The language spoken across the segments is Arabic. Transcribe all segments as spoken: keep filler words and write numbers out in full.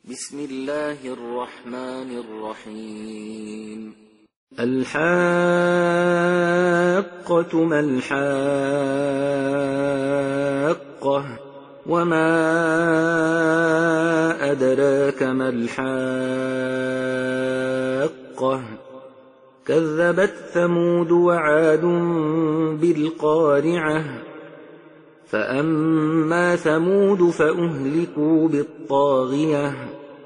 بسم الله الرحمن الرحيم. الحاقة ما الحاقة وما أدراك ما الحاقة كذبت ثمود وعاد بالقارعة فأما ثمود فأهلكوا بالطاغية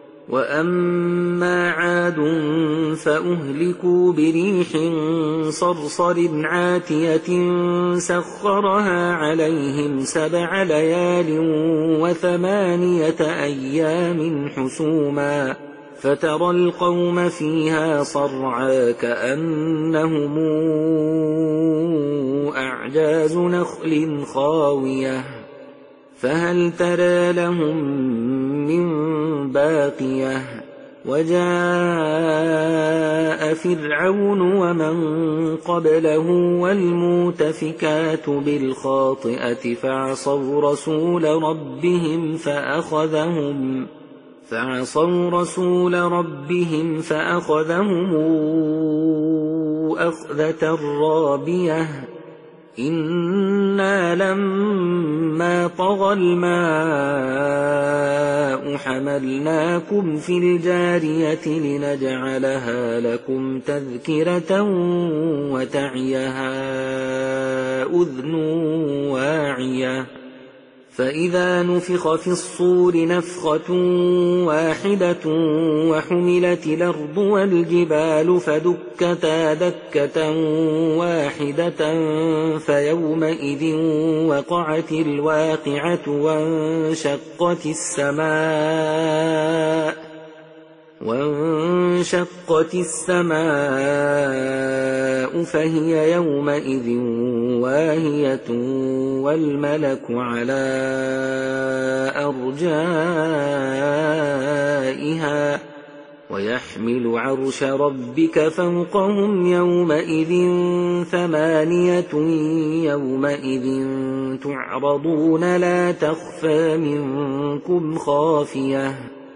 وأما عاد فأهلكوا بريح صرصر عاتية سخرها عليهم سبع ليال وثمانية أيام حسوما فترى القوم فيها صرعا كأنهم أعجاز نخل خاوية فهل ترى لهم من باقية وجاء فرعون ومن قبله والمؤتفكات بالخاطئة فعصوا رسول ربهم فأخذهم فعصوا رسول ربهم فأخذهم أخذة رابية إنا لما طغى الماء حملناكم في الجارية لنجعلها لكم تذكرة وتعيها أذن واعية فإذا نفخ في الصور نفخة واحدة وحملت الأرض والجبال فدكتا دكة واحدة فيومئذ وقعت الواقعة وانشقت السماء وانشقت السماء فهي يومئذ واهية والملك على أرجائها ويحمل عرش ربك فوقهم يومئذ ثمانية يومئذ تعرضون لا تخفى منكم خافية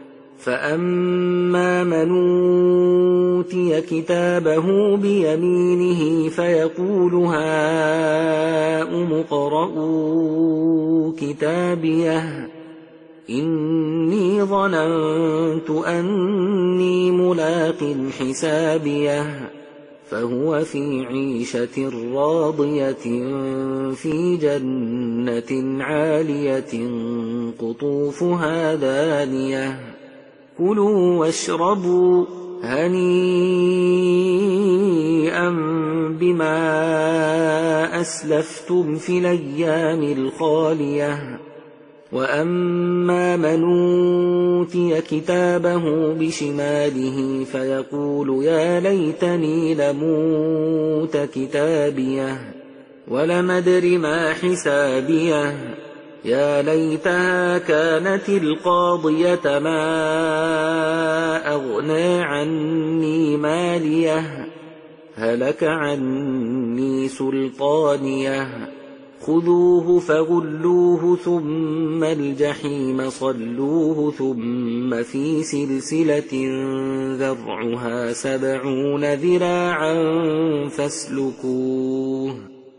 فأما من أوتي كتابه بيمينه فيقول هاؤم اقرءوا كتابيه إني ظننت أني ملاق حسابيه فهو في عيشة راضية في جنة عالية قطوفها دانية كلوا واشربوا هنيئا بما أسلفتم في الأيام الخالية وأما من أوتي كتابه بشماله فيقول يا ليتني لموت كتابيه ولم أدر ما حسابيه يا ليتها كانت القاضية ما أغنى عني ماليه هلك عني سلطانيه خذوه فغلوه ثم الجحيم صلوه ثم في سلسلة ذرعها سبعون ذراعا فاسلكوه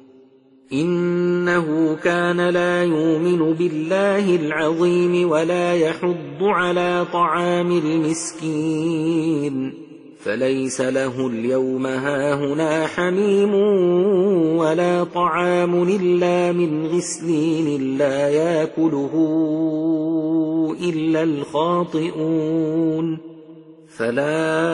إنه كان لا يؤمن بالله العظيم ولا يحض على طعام المسكين فليس له اليوم هاهنا حميم ولا طعام إلا من غسلين لا يأكله إلا الخاطئون فلا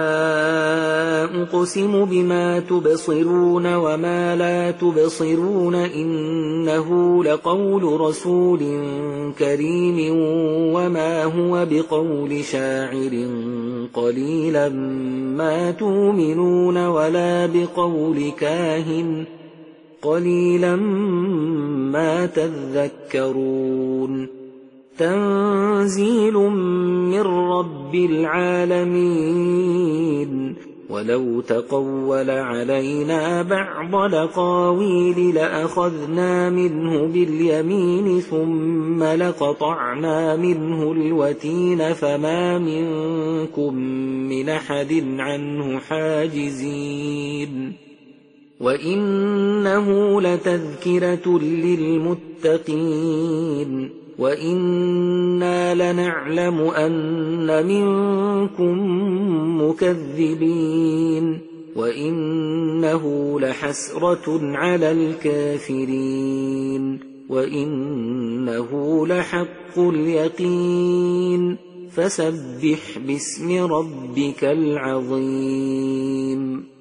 أقسم بما تبصرون وما لا تبصرون إنه لقول رسول كريم وما هو بقول شاعر قليلا ما تؤمنون ولا بقول كاهن قليلا ما تذكرون تنزيل من رب العالمين ولو تقول علينا بعض الأقاويل لأخذنا منه باليمين ثم لقطعنا منه الوتين فما منكم من أحد عنه حاجزين وإنه لتذكرة للمتقين وإنا لنعلم أن منكم مكذبين وإنه لحسرة على الكافرين وإنه لحق اليقين فسبح باسم ربك العظيم